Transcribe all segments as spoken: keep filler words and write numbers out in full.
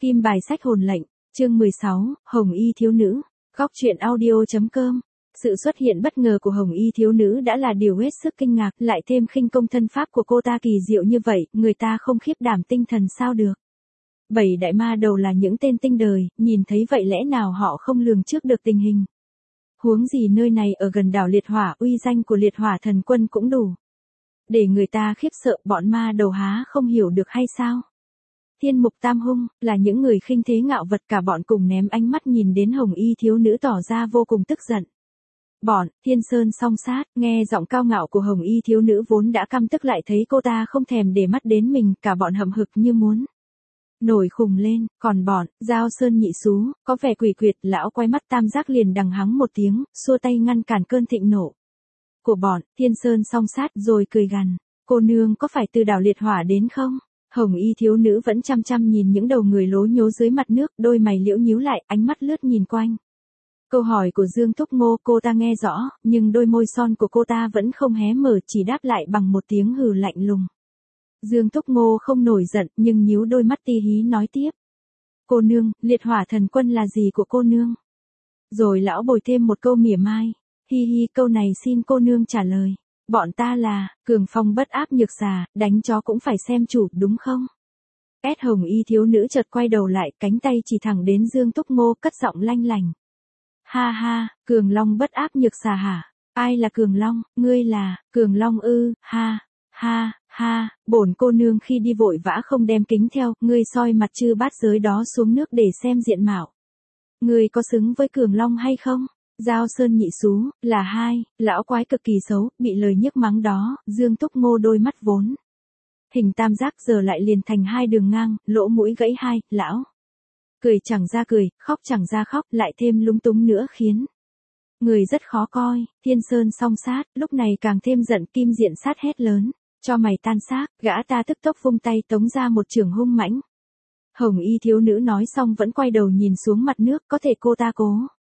Kim bài sách hồn lệnh, chương mười sáu, Hồng Y thiếu nữ, góc truyện audio.com. Sự xuất hiện bất ngờ của Hồng Y thiếu nữ đã là điều hết sức kinh ngạc, lại thêm khinh công thân pháp của cô ta kỳ diệu như vậy, người ta không khiếp đảm tinh thần sao được. Bảy đại ma đầu là những tên tinh đời, nhìn thấy vậy lẽ nào họ không lường trước được tình hình. Huống gì nơi này ở gần đảo Liệt Hỏa, uy danh của Liệt Hỏa thần quân cũng đủ để người ta khiếp sợ, bọn ma đầu há không hiểu được hay sao? Thiên mục tam hung, là những người khinh thế ngạo vật, cả bọn cùng ném ánh mắt nhìn đến Hồng Y thiếu nữ tỏ ra vô cùng tức giận. Bọn, Thiên Sơn song sát, nghe giọng cao ngạo của Hồng Y thiếu nữ vốn đã căm tức lại thấy cô ta không thèm để mắt đến mình, cả bọn hậm hực như muốn nổi khùng lên, còn bọn, Giao Sơn nhị xú, có vẻ quỷ quyệt, lão quay mắt tam giác liền đằng hắng một tiếng, xua tay ngăn cản cơn thịnh nộ của bọn, Thiên Sơn song sát rồi cười gằn, cô nương có phải từ đảo Liệt Hỏa đến không? Hồng Y thiếu nữ vẫn chăm chăm nhìn những đầu người lố nhố dưới mặt nước, đôi mày liễu nhíu lại, ánh mắt lướt nhìn quanh. Câu hỏi của Dương Túc Ngô cô ta nghe rõ, nhưng đôi môi son của cô ta vẫn không hé mở, chỉ đáp lại bằng một tiếng hừ lạnh lùng. Dương Túc Ngô không nổi giận, nhưng nhíu đôi mắt ti hí nói tiếp. Cô nương, Liệt Hỏa thần quân là gì của cô nương? Rồi lão bồi thêm một câu mỉa mai. Hi hi, câu này xin cô nương trả lời. Bọn ta là, cường phong bất áp nhược xà, đánh chó cũng phải xem chủ, đúng không? Ét Hồng Y thiếu nữ chợt quay đầu lại, cánh tay chỉ thẳng đến Dương Túc Ngô, cất giọng lanh lành. Ha ha, cường long bất áp nhược xà hả? Ai là cường long? Ngươi là, cường long ư? Ha, ha, ha, bổn cô nương khi đi vội vã không đem kính theo, ngươi soi mặt chư bát giới đó xuống nước để xem diện mạo. Ngươi có xứng với cường long hay không? Giao Sơn nhị xú, là hai, lão quái cực kỳ xấu, bị lời nhức mắng đó, Dương Túc Ngô đôi mắt vốn hình tam giác giờ lại liền thành hai đường ngang, lỗ mũi gãy hai, lão cười chẳng ra cười, khóc chẳng ra khóc, lại thêm lúng túng nữa khiến người rất khó coi. Thiên Sơn song sát, lúc này càng thêm giận, Kim Diện sát hét lớn, cho mày tan xác, gã ta tức tốc vung tay tống ra một chưởng hung mãnh. Hồng Y thiếu nữ nói xong vẫn quay đầu nhìn xuống mặt nước, có thể cô ta cố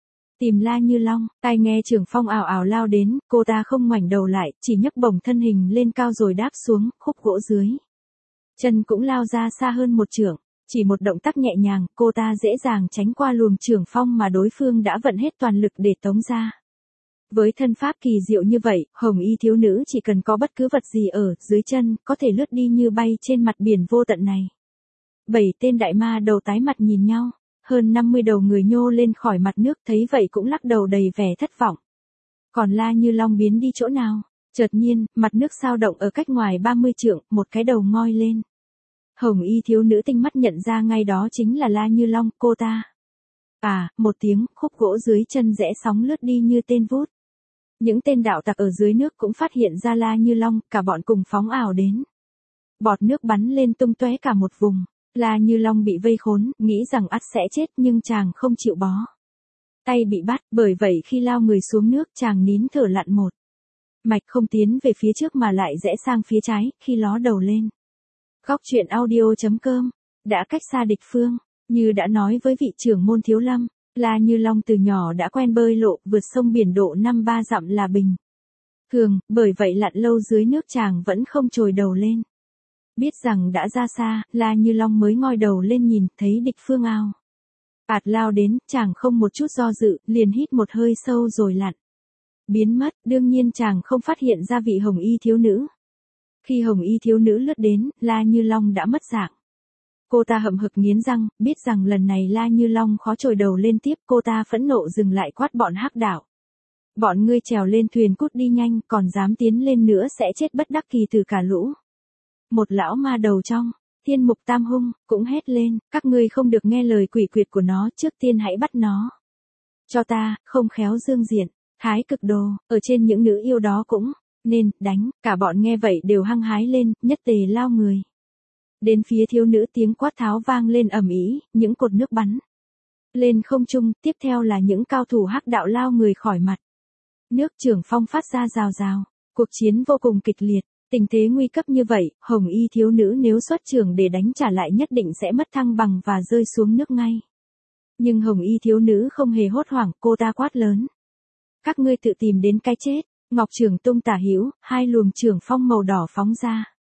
tìm La Như Long, tai nghe trưởng phong ảo ảo lao đến, cô ta không ngoảnh đầu lại, chỉ nhấc bổng thân hình lên cao rồi đáp xuống, khúc gỗ dưới chân cũng lao ra xa hơn một trượng, chỉ một động tác nhẹ nhàng, cô ta dễ dàng tránh qua luồng trưởng phong mà đối phương đã vận hết toàn lực để tống ra. Với thân pháp kỳ diệu như vậy, Hồng Y thiếu nữ chỉ cần có bất cứ vật gì ở dưới chân, có thể lướt đi như bay trên mặt biển vô tận này. Bảy tên đại ma đầu tái mặt nhìn nhau. Hơn năm mươi đầu người nhô lên khỏi mặt nước, thấy vậy cũng lắc đầu đầy vẻ thất vọng. Còn La Như Long biến đi chỗ nào? Chợt nhiên, mặt nước sao động ở cách ngoài ba mươi trượng, một cái đầu ngoi lên. Hồng Y thiếu nữ tinh mắt nhận ra ngay đó chính là La Như Long, cô ta. À, một tiếng, khúc gỗ dưới chân rẽ sóng lướt đi như tên vút. Những tên đạo tặc ở dưới nước cũng phát hiện ra La Như Long, cả bọn cùng phóng ảo đến. Bọt nước bắn lên tung tóe cả một vùng. La Như Long bị vây khốn, nghĩ rằng ắt sẽ chết nhưng chàng không chịu bó tay bị bắt, bởi vậy khi lao người xuống nước chàng nín thở lặn một mạch không tiến về phía trước mà lại rẽ sang phía trái, khi ló đầu lên. Góc truyện audio.com, đã cách xa địch phương, như đã nói với vị trưởng môn Thiếu Lâm, La Như Long từ nhỏ đã quen bơi lộ, vượt sông biển độ năm ba dặm là bình thường, bởi vậy lặn lâu dưới nước chàng vẫn không trồi đầu lên. Biết rằng đã ra xa, La Như Long mới ngoi đầu lên nhìn, thấy địch phương ao ạt lao đến, chàng không một chút do dự, liền hít một hơi sâu rồi lặn biến mất. Đương nhiên chàng không phát hiện ra vị Hồng Y thiếu nữ. Khi Hồng Y thiếu nữ lướt đến, La Như Long đã mất dạng. Cô ta hậm hực nghiến răng, biết rằng lần này La Như Long khó trồi đầu lên tiếp, cô ta phẫn nộ dừng lại quát bọn hắc đạo. Bọn ngươi trèo lên thuyền cút đi nhanh, còn dám tiến lên nữa sẽ chết bất đắc kỳ từ cả lũ. Một lão ma đầu trong Thiên Mục Tam Hung cũng hét lên, các ngươi không được nghe lời quỷ quyệt của nó, trước tiên hãy bắt nó cho ta, không khéo dương diện thái cực đồ ở trên những nữ yêu đó cũng nên đánh. Cả bọn nghe vậy đều hăng hái lên, nhất tề lao người đến phía thiếu nữ, tiếng quát tháo vang lên ầm ĩ, những cột nước bắn lên không trung, tiếp theo là những cao thủ hắc đạo lao người khỏi mặt nước, trưởng phong phát ra rào rào, cuộc chiến vô cùng kịch liệt. Tình thế nguy cấp như vậy, Hồng Y thiếu nữ nếu xuất trường để đánh trả lại nhất định sẽ mất thăng bằng và rơi xuống nước ngay. Nhưng Hồng Y thiếu nữ không hề hốt hoảng, cô ta quát lớn. Các ngươi tự tìm đến cái chết. Ngọc Trường tung tả hữu, hai luồng trường phong màu đỏ phóng ra.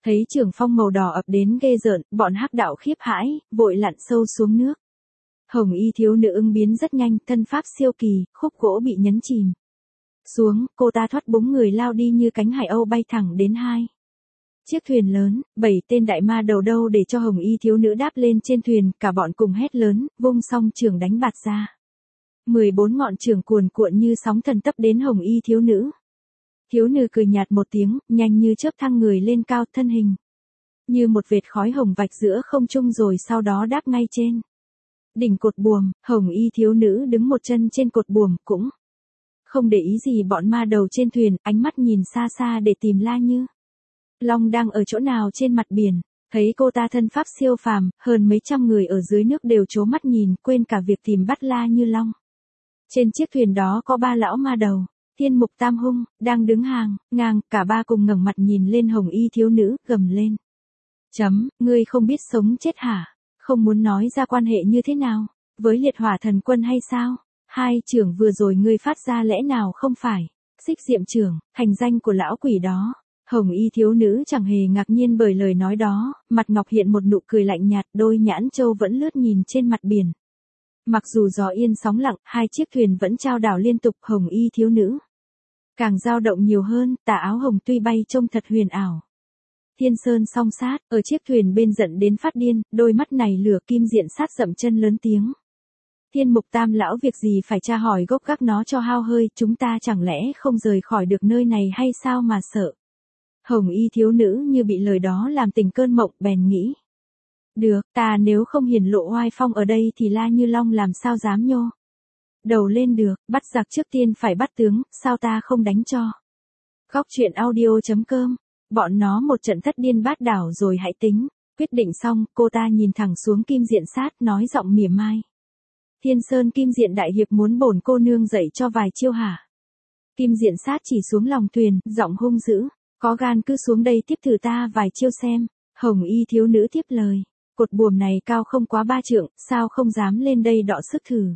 Thấy trường phong màu đỏ ập đến ghê rợn, bọn hắc đạo khiếp hãi, vội lặn sâu xuống nước. Hồng y thiếu nữ ứng biến rất nhanh, thân pháp siêu kỳ, khúc gỗ bị nhấn chìm xuống, cô ta thoát búng người lao đi như cánh hải âu bay thẳng đến hai chiếc thuyền lớn. Bảy tên đại ma đầu đâu để cho hồng y thiếu nữ đáp lên trên thuyền, cả bọn cùng hét lớn, vung song trường đánh bạt ra. mười bốn ngọn trường cuồn cuộn như sóng thần tấp đến hồng y thiếu nữ. Thiếu nữ cười nhạt một tiếng, nhanh như chớp thăng người lên cao, thân hình như một vệt khói hồng vạch giữa không trung rồi sau đó đáp ngay trên đỉnh cột buồm. Hồng y thiếu nữ đứng một chân trên cột buồm, cũng không để ý gì bọn ma đầu trên thuyền, ánh mắt nhìn xa xa để tìm La Như Long đang ở chỗ nào trên mặt biển. Thấy cô ta thân pháp siêu phàm, hơn mấy trăm người ở dưới nước đều trố mắt nhìn, quên cả việc tìm bắt La Như Long. Trên chiếc thuyền đó có ba lão ma đầu, Thiên Mục Tam Hung, đang đứng hàng ngang, cả ba cùng ngẩng mặt nhìn lên hồng y thiếu nữ, gầm lên. Chấm, ngươi không biết sống chết hả? Không muốn nói ra quan hệ như thế nào với liệt hỏa thần quân hay sao? Hai trưởng vừa rồi ngươi phát ra lẽ nào không phải Xích Diệm trưởng, thành danh của lão quỷ đó? Hồng y thiếu nữ chẳng hề ngạc nhiên bởi lời nói đó, mặt ngọc hiện một nụ cười lạnh nhạt, đôi nhãn châu vẫn lướt nhìn trên mặt biển. Mặc dù gió yên sóng lặng, hai chiếc thuyền vẫn chao đảo liên tục, hồng y thiếu nữ càng dao động nhiều hơn, tà áo hồng tuy bay trông thật huyền ảo. Thiên Sơn song sát, ở chiếc thuyền bên giận đến phát điên, đôi mắt này lửa kim diện sát dậm chân lớn tiếng. Thiên Mục Tam lão việc gì phải tra hỏi gốc gác nó cho hao hơi, chúng ta chẳng lẽ không rời khỏi được nơi này hay sao mà sợ? Hồng y thiếu nữ như bị lời đó làm tỉnh cơn mộng, bèn nghĩ. Được, ta nếu không hiển lộ oai phong ở đây thì La Như Long làm sao dám nhô đầu lên được, bắt giặc trước tiên phải bắt tướng, sao ta không đánh cho? Góc truyện audio chấm com, bọn nó một trận thất điên bát đảo rồi hãy tính. Quyết định xong, cô ta nhìn thẳng xuống Kim Diện Sát, nói giọng mỉa mai. Thiên Sơn Kim Diện đại hiệp muốn bổn cô nương dạy cho vài chiêu hả? Kim Diện Sát chỉ xuống lòng thuyền, giọng hung dữ. Có gan cứ xuống đây tiếp thử ta vài chiêu xem. Hồng y thiếu nữ tiếp lời. Cột buồm này cao không quá ba trượng, sao không dám lên đây đọ sức thử?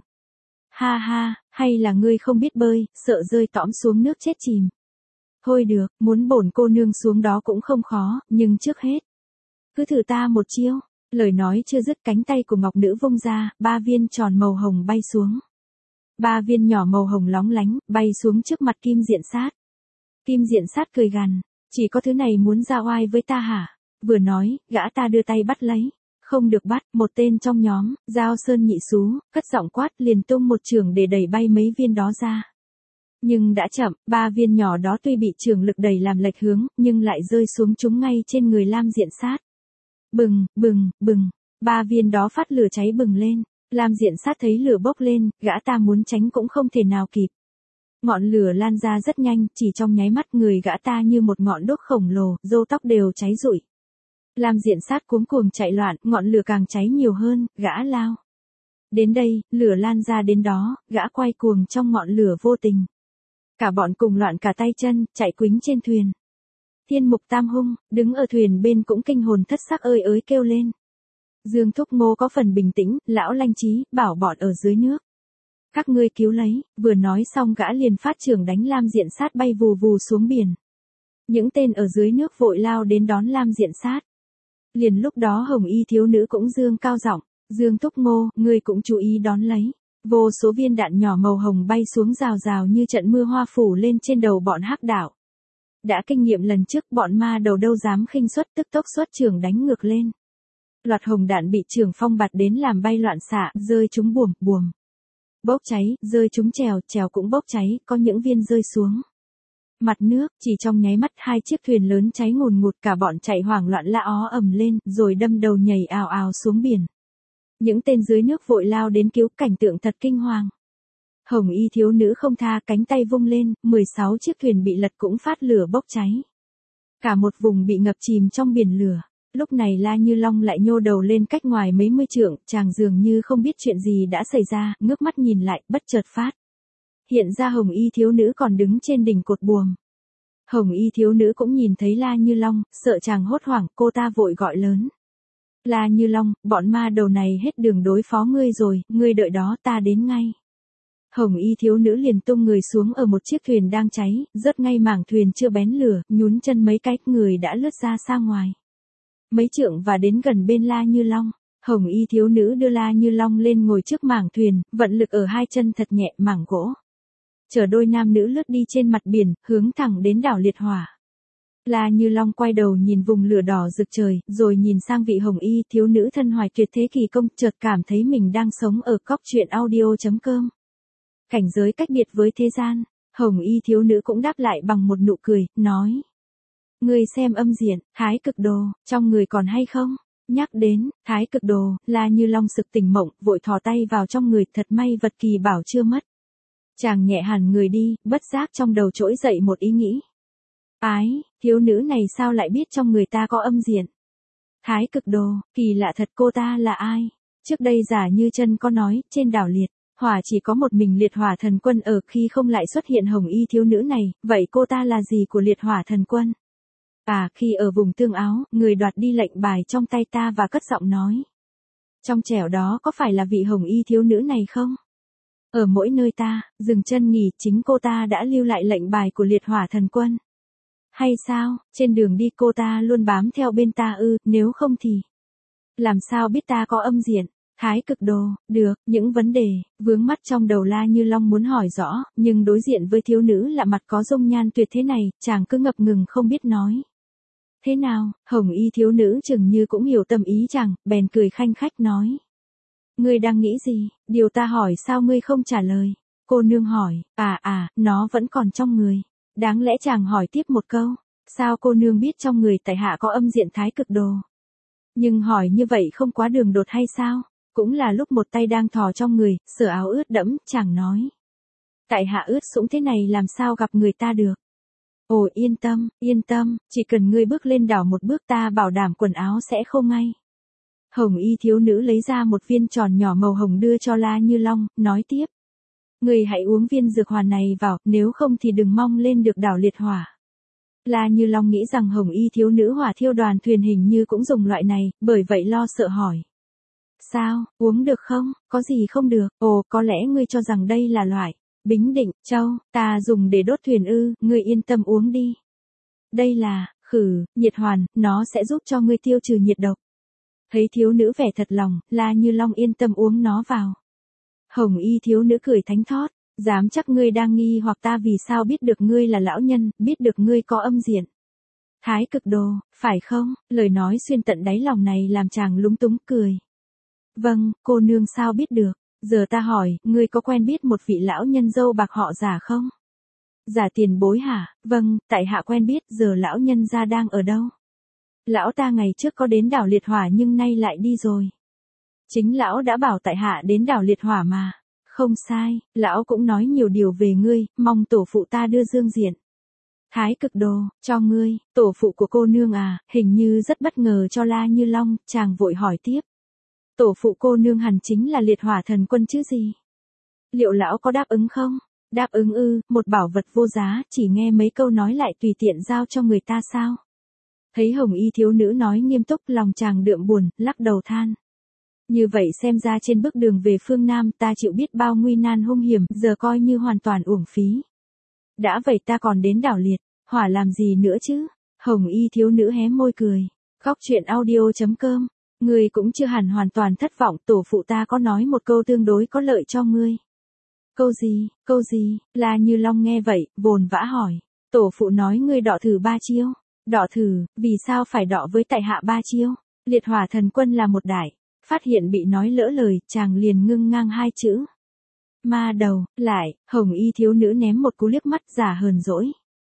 Ha ha, hay là ngươi không biết bơi, sợ rơi tõm xuống nước chết chìm? Thôi được, muốn bổn cô nương xuống đó cũng không khó, nhưng trước hết cứ thử ta một chiêu. Lời nói chưa dứt, cánh tay của ngọc nữ vung ra, ba viên tròn màu hồng bay xuống. Ba viên nhỏ màu hồng lóng lánh, bay xuống trước mặt Kim Diện Sát. Kim Diện Sát cười gằn, chỉ có thứ này muốn ra oai với ta hả? Vừa nói, gã ta đưa tay bắt lấy. Không được bắt, một tên trong nhóm, Giao Sơn Nhị Xú, cất giọng quát, liền tung một chưởng để đẩy bay mấy viên đó ra. Nhưng đã chậm, ba viên nhỏ đó tuy bị chưởng lực đẩy làm lệch hướng, nhưng lại rơi xuống chúng ngay trên người Lam Diện Sát. Bừng, bừng, bừng, ba viên đó phát lửa cháy bừng lên. Lam Diện Sát thấy lửa bốc lên, gã ta muốn tránh cũng không thể nào kịp. Ngọn lửa lan ra rất nhanh, chỉ trong nháy mắt người gã ta như một ngọn đuốc khổng lồ, râu tóc đều cháy rụi. Lam Diện Sát cuống cuồng chạy loạn, ngọn lửa càng cháy nhiều hơn, gã lao đến đây, lửa lan ra đến đó, gã quay cuồng trong ngọn lửa vô tình. Cả bọn cùng loạn cả tay chân, chạy quýnh trên thuyền. Thiên Mục Tam Hung, đứng ở thuyền bên cũng kinh hồn thất sắc ơi ới kêu lên. Dương Thúc Ngô có phần bình tĩnh, lão Lanh Trí, bảo bọn ở dưới nước. Các ngươi cứu lấy, vừa nói xong gã liền phát chưởng đánh Lam Diện Sát bay vù vù xuống biển. Những tên ở dưới nước vội lao đến đón Lam Diện Sát. Liền lúc đó hồng y thiếu nữ cũng dương cao giọng, Dương Thúc Ngô, ngươi cũng chú ý đón lấy. Vô số viên đạn nhỏ màu hồng bay xuống rào rào như trận mưa hoa phủ lên trên đầu bọn hắc đạo. Đã kinh nghiệm lần trước, bọn ma đầu đâu dám khinh suất, tức tốc xuất chưởng đánh ngược lên. Loạt hồng đạn bị Trường Phong bạt đến làm bay loạn xạ, rơi trúng buồm, buồm bốc cháy, rơi trúng chèo, chèo cũng bốc cháy, có những viên rơi xuống mặt nước, chỉ trong nháy mắt hai chiếc thuyền lớn cháy ngùn ngụt, cả bọn chạy hoảng loạn la ó ầm lên, rồi đâm đầu nhảy ào ào xuống biển. Những tên dưới nước vội lao đến cứu, cảnh tượng thật kinh hoàng. Hồng y thiếu nữ không tha, cánh tay vung lên, mười sáu chiếc thuyền bị lật cũng phát lửa bốc cháy. Cả một vùng bị ngập chìm trong biển lửa. Lúc này La Như Long lại nhô đầu lên cách ngoài mấy mươi trượng, chàng dường như không biết chuyện gì đã xảy ra, ngước mắt nhìn lại, bất chợt phát hiện ra hồng y thiếu nữ còn đứng trên đỉnh cột buồm. Hồng y thiếu nữ cũng nhìn thấy La Như Long, sợ chàng hốt hoảng, cô ta vội gọi lớn. La Như Long, bọn ma đầu này hết đường đối phó ngươi rồi, ngươi đợi đó, ta đến ngay. Hồng y thiếu nữ liền tung người xuống ở một chiếc thuyền đang cháy, rớt ngay mảng thuyền chưa bén lửa, nhún chân mấy cái, người đã lướt ra xa ngoài. Mấy trượng và đến gần bên La Như Long. Hồng y thiếu nữ đưa La Như Long lên ngồi trước mảng thuyền, vận lực ở hai chân thật nhẹ mảng gỗ. Chở đôi nam nữ lướt đi trên mặt biển, hướng thẳng đến đảo Liệt Hỏa. La Như Long quay đầu nhìn vùng lửa đỏ rực trời, rồi nhìn sang vị hồng y thiếu nữ thân hoài tuyệt thế kỳ công, chợt cảm thấy mình đang sống ở cóc truyện audio chấm com. Cảnh giới cách biệt với thế gian, hồng y thiếu nữ cũng đáp lại bằng một nụ cười, nói. Ngươi xem âm diện, Thái Cực Đồ, trong người còn hay không? Nhắc đến, Thái Cực Đồ, La Như Long sực tỉnh mộng, vội thò tay vào trong người, thật may vật kỳ bảo chưa mất. Chàng nhẹ hẳn người đi, bất giác trong đầu trỗi dậy một ý nghĩ. Ái, thiếu nữ này sao lại biết trong người ta có âm diện? Thái Cực Đồ, kỳ lạ thật, cô ta là ai? Trước đây giả như chân có nói, trên đảo Liệt Hỏa chỉ có một mình Liệt Hỏa thần quân ở, khi không lại xuất hiện hồng y thiếu nữ này, vậy cô ta là gì của Liệt Hỏa thần quân? À, khi ở vùng tương áo, người đoạt đi lệnh bài trong tay ta và cất giọng nói. Trong trẻo đó có phải là vị hồng y thiếu nữ này không? Ở mỗi nơi ta, dừng chân nghỉ, chính cô ta đã lưu lại lệnh bài của Liệt Hỏa thần quân. Hay sao, trên đường đi cô ta luôn bám theo bên ta ư, nếu không thì. Làm sao biết ta có âm diện? Thái Cực Đồ, được, những vấn đề, vướng mắt trong đầu La Như Long muốn hỏi rõ, nhưng đối diện với thiếu nữ lạ mặt có dung nhan tuyệt thế này, chàng cứ ngập ngừng không biết nói. Thế nào, hồng y thiếu nữ chừng như cũng hiểu tâm ý chàng, bèn cười khanh khách nói. Ngươi đang nghĩ gì, điều ta hỏi sao ngươi không trả lời? Cô nương hỏi, à à, nó vẫn còn trong người. Đáng lẽ chàng hỏi tiếp một câu, sao cô nương biết trong người tại hạ có âm diện Thái Cực Đồ? Nhưng hỏi như vậy không quá đường đột hay sao? Cũng là lúc một tay đang thò trong người, sửa áo ướt đẫm, chàng nói. Tại hạ ướt sũng thế này làm sao gặp người ta được? Ồ yên tâm, yên tâm, chỉ cần ngươi bước lên đảo một bước ta bảo đảm quần áo sẽ khô ngay. Hồng y thiếu nữ lấy ra một viên tròn nhỏ màu hồng đưa cho La Như Long, nói tiếp. Ngươi hãy uống viên dược hoàn này vào, nếu không thì đừng mong lên được đảo Liệt Hỏa. La Như Long nghĩ rằng hồng y thiếu nữ hỏa thiêu đoàn thuyền hình như cũng dùng loại này, bởi vậy lo sợ hỏi. Sao, uống được không, có gì không được? Ồ, có lẽ ngươi cho rằng đây là loại Bính Định Châu, ta dùng để đốt thuyền ư, ngươi yên tâm uống đi. Đây là khử nhiệt hoàn, nó sẽ giúp cho ngươi tiêu trừ nhiệt độc. Thấy thiếu nữ vẻ thật lòng, La Như Long yên tâm uống nó vào. Hồng y thiếu nữ cười thánh thót, dám chắc ngươi đang nghi hoặc ta vì sao biết được ngươi là lão nhân, biết được ngươi có âm diện. Thái Cực Đồ, phải không? Lời nói xuyên tận đáy lòng này làm chàng lúng túng cười. Vâng, cô nương sao biết được? Giờ ta hỏi, ngươi có quen biết một vị lão nhân dâu bạc họ Giả không? Giả tiền bối hả? Vâng, tại hạ quen biết, giờ lão nhân gia đang ở đâu? Lão ta ngày trước có đến đảo Liệt Hỏa nhưng nay lại đi rồi. Chính lão đã bảo tại hạ đến đảo Liệt Hỏa mà. Không sai, lão cũng nói nhiều điều về ngươi, mong tổ phụ ta đưa dương diện. Thái Cực Đồ, cho ngươi, tổ phụ của cô nương à, hình như rất bất ngờ cho La Như Long, chàng vội hỏi tiếp. Tổ phụ cô nương hẳn chính là Liệt Hỏa thần quân chứ gì? Liệu lão có đáp ứng không? Đáp ứng ư, một bảo vật vô giá, chỉ nghe mấy câu nói lại tùy tiện giao cho người ta sao? Thấy hồng y thiếu nữ nói nghiêm túc, lòng chàng đượm buồn, lắc đầu than. Như vậy xem ra trên bước đường về phương Nam ta chịu biết bao nguy nan hung hiểm, giờ coi như hoàn toàn uổng phí. Đã vậy ta còn đến đảo Liệt Hỏa làm gì nữa chứ? Hồng y thiếu nữ hé môi cười. Cóc truyện audio chấm com. Ngươi cũng chưa hẳn hoàn toàn thất vọng, tổ phụ ta có nói một câu tương đối có lợi cho ngươi. Câu gì, câu gì? La Như Long nghe vậy, vồn vã hỏi. Tổ phụ nói ngươi đọ thử ba chiêu. Đọ thử, vì sao phải đọ với tại hạ ba chiêu? Liệt Hỏa thần quân là một đại. Phát hiện bị nói lỡ lời, chàng liền ngưng ngang hai chữ. Ma đầu, lại, hồng y thiếu nữ ném một cú liếc mắt giả hờn dỗi.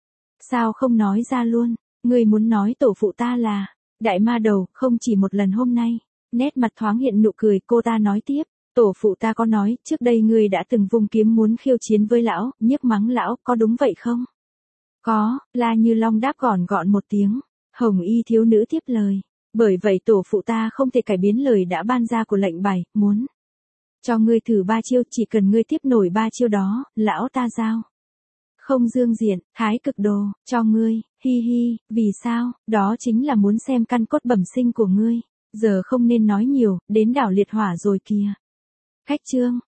Sao không nói ra luôn, ngươi muốn nói tổ phụ ta là đại ma đầu, không chỉ một lần hôm nay. Nét mặt thoáng hiện nụ cười, cô ta nói tiếp. Tổ phụ ta có nói, trước đây ngươi đã từng vung kiếm muốn khiêu chiến với lão, nhức mắng lão, có đúng vậy không? Có, La Như Long đáp gọn gọn một tiếng. Hồng y thiếu nữ tiếp lời. Bởi vậy tổ phụ ta không thể cải biến lời đã ban ra của lệnh bài, muốn cho ngươi thử ba chiêu, chỉ cần ngươi tiếp nổi ba chiêu đó, lão ta giao. Không dương diện, Thái Cực Đồ, cho ngươi, hi hi, vì sao, đó chính là muốn xem căn cốt bẩm sinh của ngươi. Giờ không nên nói nhiều, đến đảo Liệt Hỏa rồi kìa. Khách chương.